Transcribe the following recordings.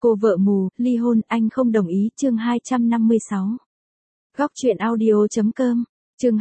Cô vợ mù, ly hôn, anh không đồng ý, chương 256. Góc truyện audio.com, chương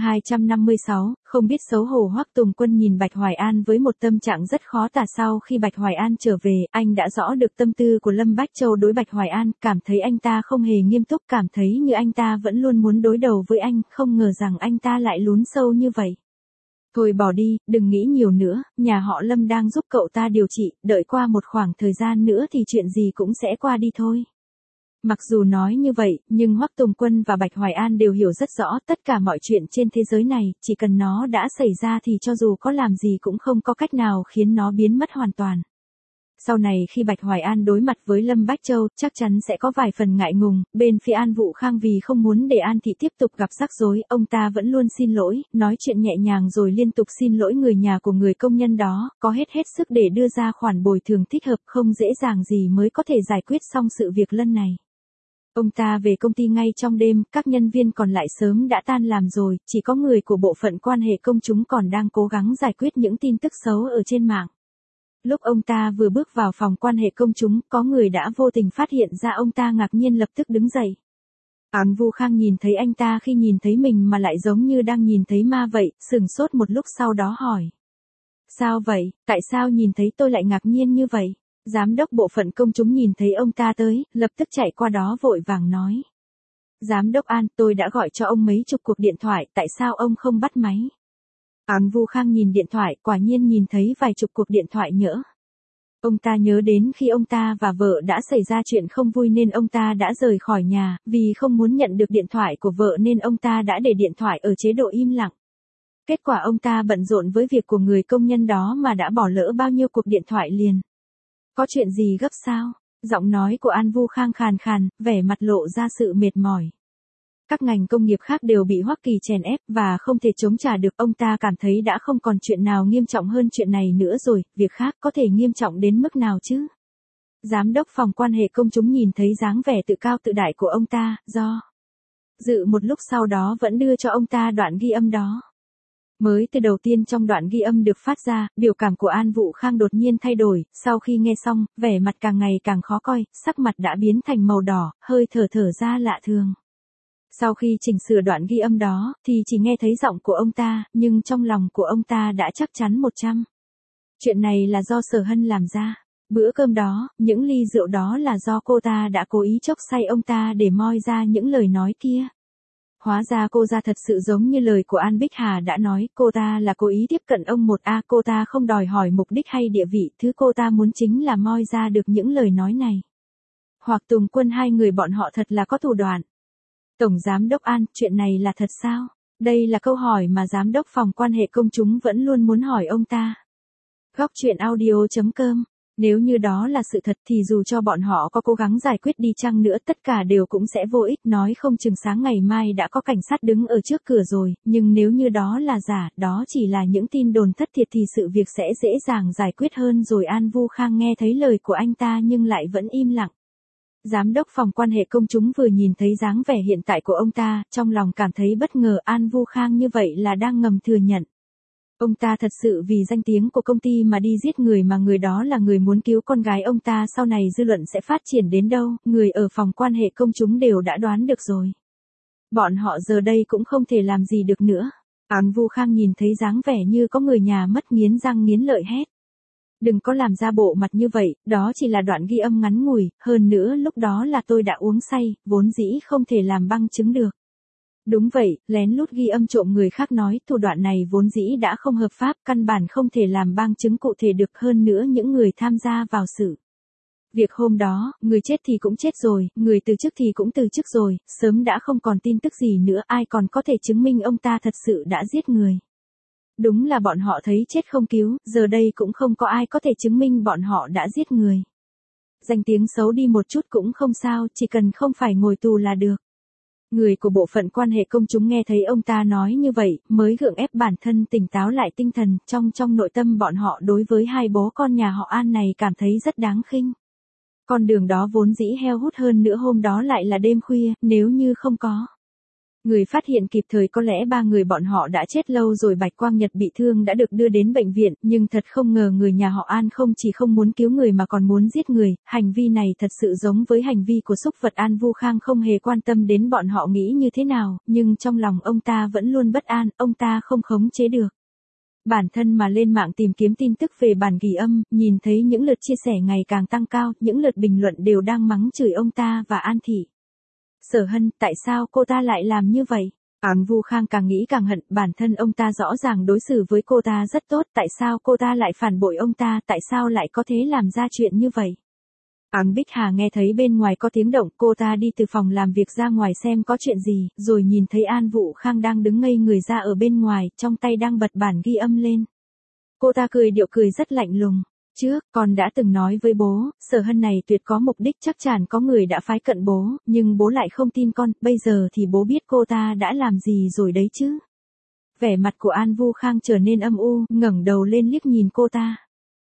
256, không biết xấu hổ Hoắc Tùng Quân nhìn Bạch Hoài An với một tâm trạng rất khó tả. Sau khi Bạch Hoài An trở về, anh đã rõ được tâm tư của Lâm Bách Châu đối Bạch Hoài An, cảm thấy anh ta không hề nghiêm túc, cảm thấy như anh ta vẫn luôn muốn đối đầu với anh, không ngờ rằng anh ta lại lún sâu như vậy. Thôi bỏ đi, đừng nghĩ nhiều nữa, nhà họ Lâm đang giúp cậu ta điều trị, đợi qua một khoảng thời gian nữa thì chuyện gì cũng sẽ qua đi thôi. Mặc dù nói như vậy, nhưng Hoắc Tùng Quân và Bạch Hoài An đều hiểu rất rõ tất cả mọi chuyện trên thế giới này, chỉ cần nó đã xảy ra thì cho dù có làm gì cũng không có cách nào khiến nó biến mất hoàn toàn. Sau này khi Bạch Hoài An đối mặt với Lâm Bách Châu, chắc chắn sẽ có vài phần ngại ngùng, bên phía An Vũ Khang vì không muốn để An Thị tiếp tục gặp rắc rối, ông ta vẫn luôn xin lỗi, nói chuyện nhẹ nhàng rồi liên tục xin lỗi người nhà của người công nhân đó, có hết sức để đưa ra khoản bồi thường thích hợp, không dễ dàng gì mới có thể giải quyết xong sự việc lần này. Ông ta về công ty ngay trong đêm, các nhân viên còn lại sớm đã tan làm rồi, chỉ có người của bộ phận quan hệ công chúng còn đang cố gắng giải quyết những tin tức xấu ở trên mạng. Lúc ông ta vừa bước vào phòng quan hệ công chúng, có người đã vô tình phát hiện ra ông ta, ngạc nhiên lập tức đứng dậy. An Vu Khang nhìn thấy anh ta khi nhìn thấy mình mà lại giống như đang nhìn thấy ma vậy, sửng sốt một lúc sau đó hỏi. Sao vậy, tại sao nhìn thấy tôi lại ngạc nhiên như vậy? Giám đốc bộ phận công chúng nhìn thấy ông ta tới, lập tức chạy qua đó vội vàng nói. Giám đốc An, tôi đã gọi cho ông mấy chục cuộc điện thoại, tại sao ông không bắt máy? An Vu Khang nhìn điện thoại, quả nhiên nhìn thấy vài chục cuộc điện thoại nhỡ. Ông ta nhớ đến khi ông ta và vợ đã xảy ra chuyện không vui nên ông ta đã rời khỏi nhà, vì không muốn nhận được điện thoại của vợ nên ông ta đã để điện thoại ở chế độ im lặng. Kết quả ông ta bận rộn với việc của người công nhân đó mà đã bỏ lỡ bao nhiêu cuộc điện thoại liền. Có chuyện gì gấp sao? Giọng nói của An Vu Khang khàn khàn, vẻ mặt lộ ra sự mệt mỏi. Các ngành công nghiệp khác đều bị Hoắc Kỳ chèn ép và không thể chống trả được, ông ta cảm thấy đã không còn chuyện nào nghiêm trọng hơn chuyện này nữa rồi, việc khác có thể nghiêm trọng đến mức nào chứ? Giám đốc phòng quan hệ công chúng nhìn thấy dáng vẻ tự cao tự đại của ông ta, do dự một lúc sau đó vẫn đưa cho ông ta đoạn ghi âm đó. Mới từ đầu tiên trong đoạn ghi âm được phát ra, biểu cảm của An Vũ Khang đột nhiên thay đổi, sau khi nghe xong, vẻ mặt càng ngày càng khó coi, sắc mặt đã biến thành màu đỏ, hơi thở ra lạ thường. Sau khi chỉnh sửa đoạn ghi âm đó, thì chỉ nghe thấy giọng của ông ta, nhưng trong lòng của ông ta đã chắc chắn 100. Chuyện này là do Sở Hân làm ra. Bữa cơm đó, những ly rượu đó là do cô ta đã cố ý chốc say ông ta để moi ra những lời nói kia. Hóa ra cô ta thật sự giống như lời của An Bích Hà đã nói, cô ta là cố ý tiếp cận ông 1A, cô ta không đòi hỏi mục đích hay địa vị, thứ cô ta muốn chính là moi ra được những lời nói này. Hoặc Tùng Quân, hai người bọn họ thật là có thủ đoạn. Tổng Giám đốc An, chuyện này là thật sao? Đây là câu hỏi mà Giám đốc phòng quan hệ công chúng vẫn luôn muốn hỏi ông ta. Góc truyện audio.com, nếu như đó là sự thật thì dù cho bọn họ có cố gắng giải quyết đi chăng nữa tất cả đều cũng sẽ vô ích, nói không chừng sáng ngày mai đã có cảnh sát đứng ở trước cửa rồi, nhưng nếu như đó là giả, đó chỉ là những tin đồn thất thiệt thì sự việc sẽ dễ dàng giải quyết hơn rồi. An Vu Khang nghe thấy lời của anh ta nhưng lại vẫn im lặng. Giám đốc phòng quan hệ công chúng vừa nhìn thấy dáng vẻ hiện tại của ông ta, trong lòng cảm thấy bất ngờ, An Vu Khang như vậy là đang ngầm thừa nhận. Ông ta thật sự vì danh tiếng của công ty mà đi giết người, mà người đó là người muốn cứu con gái ông ta, sau này dư luận sẽ phát triển đến đâu, người ở phòng quan hệ công chúng đều đã đoán được rồi. Bọn họ giờ đây cũng không thể làm gì được nữa. An Vu Khang nhìn thấy dáng vẻ như có người nhà mất nghiến răng nghiến lợi hét. Đừng có làm ra bộ mặt như vậy, đó chỉ là đoạn ghi âm ngắn ngủi, hơn nữa lúc đó là tôi đã uống say, vốn dĩ không thể làm bằng chứng được. Đúng vậy, lén lút ghi âm trộm người khác nói, thủ đoạn này vốn dĩ đã không hợp pháp, căn bản không thể làm bằng chứng cụ thể được, hơn nữa những người tham gia vào sự việc hôm đó, người chết thì cũng chết rồi, người từ chức thì cũng từ chức rồi, sớm đã không còn tin tức gì nữa, ai còn có thể chứng minh ông ta thật sự đã giết người. Đúng là bọn họ thấy chết không cứu, giờ đây cũng không có ai có thể chứng minh bọn họ đã giết người. Danh tiếng xấu đi một chút cũng không sao, chỉ cần không phải ngồi tù là được. Người của bộ phận quan hệ công chúng nghe thấy ông ta nói như vậy, mới gượng ép bản thân tỉnh táo lại tinh thần, trong nội tâm bọn họ đối với hai bố con nhà họ An này cảm thấy rất đáng khinh. Con đường đó vốn dĩ heo hút, hơn nữa hôm đó lại là đêm khuya, nếu như không có Người phát hiện kịp thời có lẽ 3 người bọn họ đã chết lâu rồi. Bạch Quang Nhật bị thương đã được đưa đến bệnh viện, nhưng thật không ngờ người nhà họ An không chỉ không muốn cứu người mà còn muốn giết người. Hành vi này thật sự giống với hành vi của súc vật. An Vu Khang không hề quan tâm đến bọn họ nghĩ như thế nào, nhưng trong lòng ông ta vẫn luôn bất an, ông ta không khống chế được bản thân mà lên mạng tìm kiếm tin tức về bản ghi âm, nhìn thấy những lượt chia sẻ ngày càng tăng cao, những lượt bình luận đều đang mắng chửi ông ta và An Thị. Sở Hân, tại sao cô ta lại làm như vậy? An Vu Khang càng nghĩ càng hận, bản thân ông ta rõ ràng đối xử với cô ta rất tốt, tại sao cô ta lại phản bội ông ta, tại sao lại có thể làm ra chuyện như vậy? An Bích Hà nghe thấy bên ngoài có tiếng động, cô ta đi từ phòng làm việc ra ngoài xem có chuyện gì, rồi nhìn thấy An Vu Khang đang đứng ngây người ra ở bên ngoài, trong tay đang bật bản ghi âm lên. Cô ta cười điệu cười rất lạnh lùng. Trước, con đã từng nói với bố, Sở Hân này tuyệt có mục đích, chắc chắn có người đã phái cận bố, nhưng bố lại không tin con, bây giờ thì bố biết cô ta đã làm gì rồi đấy chứ. Vẻ mặt của An Vu Khang trở nên âm u, ngẩng đầu lên liếc nhìn cô ta.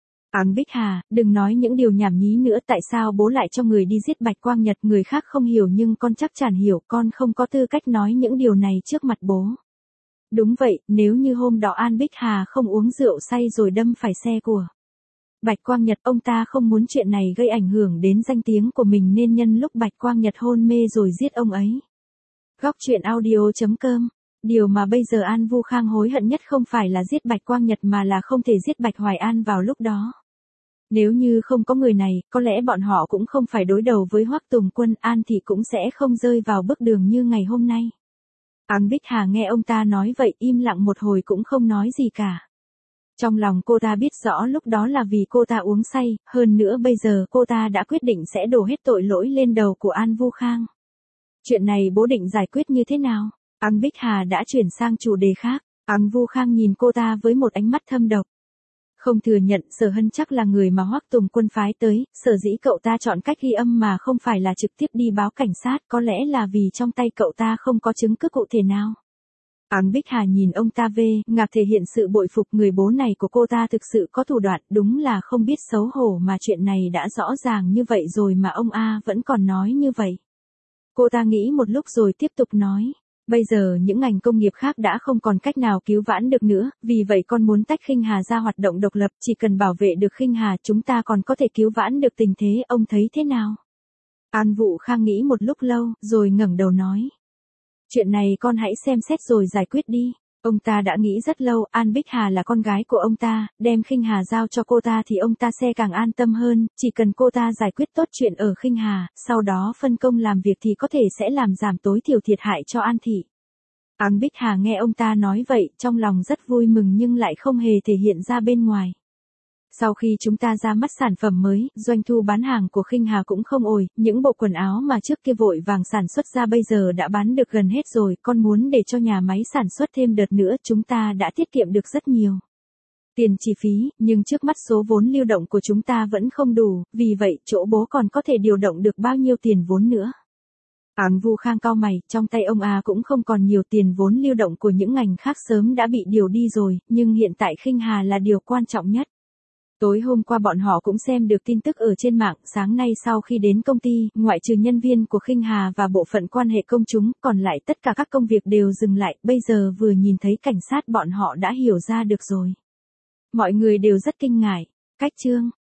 An Bích Hà, đừng nói những điều nhảm nhí nữa, tại sao bố lại cho người đi giết Bạch Quang Nhật, người khác không hiểu nhưng con chắc chắn hiểu, con không có tư cách nói những điều này trước mặt bố. Đúng vậy, nếu như hôm đó An Bích Hà không uống rượu say rồi đâm phải xe của Bạch Quang Nhật, ông ta không muốn chuyện này gây ảnh hưởng đến danh tiếng của mình nên nhân lúc Bạch Quang Nhật hôn mê rồi giết ông ấy. Góc truyện audio.com. Điều mà bây giờ An Vu Khang hối hận nhất không phải là giết Bạch Quang Nhật mà là không thể giết Bạch Hoài An vào lúc đó. Nếu như không có người này, có lẽ bọn họ cũng không phải đối đầu với Hoắc Tùng Quân, An thì cũng sẽ không rơi vào bước đường như ngày hôm nay. An Bích Hà nghe ông ta nói vậy im lặng một hồi cũng không nói gì cả. Trong lòng cô ta biết rõ lúc đó là vì cô ta uống say, hơn nữa bây giờ cô ta đã quyết định sẽ đổ hết tội lỗi lên đầu của An Vu Khang. Chuyện này bố định giải quyết như thế nào? An Bích Hà đã chuyển sang chủ đề khác. An Vu Khang nhìn cô ta với một ánh mắt thâm độc. Không thừa nhận, Sở Hân chắc là người mà Hoắc Tùng Quân phái tới, sở dĩ cậu ta chọn cách ghi âm mà không phải là trực tiếp đi báo cảnh sát, có lẽ là vì trong tay cậu ta không có chứng cứ cụ thể nào. An Bích Hà nhìn ông ta ngạc thể hiện sự bội phục, người bố này của cô ta thực sự có thủ đoạn, đúng là không biết xấu hổ mà chuyện này đã rõ ràng như vậy rồi mà ông A vẫn còn nói như vậy. Cô ta nghĩ một lúc rồi tiếp tục nói. Bây giờ những ngành công nghiệp khác đã không còn cách nào cứu vãn được nữa, vì vậy con muốn tách Khinh Hà ra hoạt động độc lập, chỉ cần bảo vệ được Khinh Hà chúng ta còn có thể cứu vãn được tình thế, ông thấy thế nào? An Vu Khang nghĩ một lúc lâu, rồi ngẩng đầu nói. Chuyện này con hãy xem xét rồi giải quyết đi. Ông ta đã nghĩ rất lâu, An Bích Hà là con gái của ông ta, đem Khinh Hà giao cho cô ta thì ông ta sẽ càng an tâm hơn, chỉ cần cô ta giải quyết tốt chuyện ở Khinh Hà, sau đó phân công làm việc thì có thể sẽ làm giảm tối thiểu thiệt hại cho An Thị. An Bích Hà nghe ông ta nói vậy, trong lòng rất vui mừng nhưng lại không hề thể hiện ra bên ngoài. Sau khi chúng ta ra mắt sản phẩm mới, doanh thu bán hàng của Khinh Hà cũng không ồi, những bộ quần áo mà trước kia vội vàng sản xuất ra bây giờ đã bán được gần hết rồi, con muốn để cho nhà máy sản xuất thêm đợt nữa, chúng ta đã tiết kiệm được rất nhiều tiền chi phí, nhưng trước mắt số vốn lưu động của chúng ta vẫn không đủ, vì vậy chỗ bố còn có thể điều động được bao nhiêu tiền vốn nữa. An Vu Khang cau mày, trong tay ông A cũng không còn nhiều tiền vốn lưu động của những ngành khác sớm đã bị điều đi rồi, nhưng hiện tại Khinh Hà là điều quan trọng nhất. Tối hôm qua bọn họ cũng xem được tin tức ở trên mạng, sáng nay sau khi đến công ty, ngoại trừ nhân viên của Khinh Hà và bộ phận quan hệ công chúng, còn lại tất cả các công việc đều dừng lại, bây giờ vừa nhìn thấy cảnh sát bọn họ đã hiểu ra được rồi. Mọi người đều rất kinh ngại. Cách chương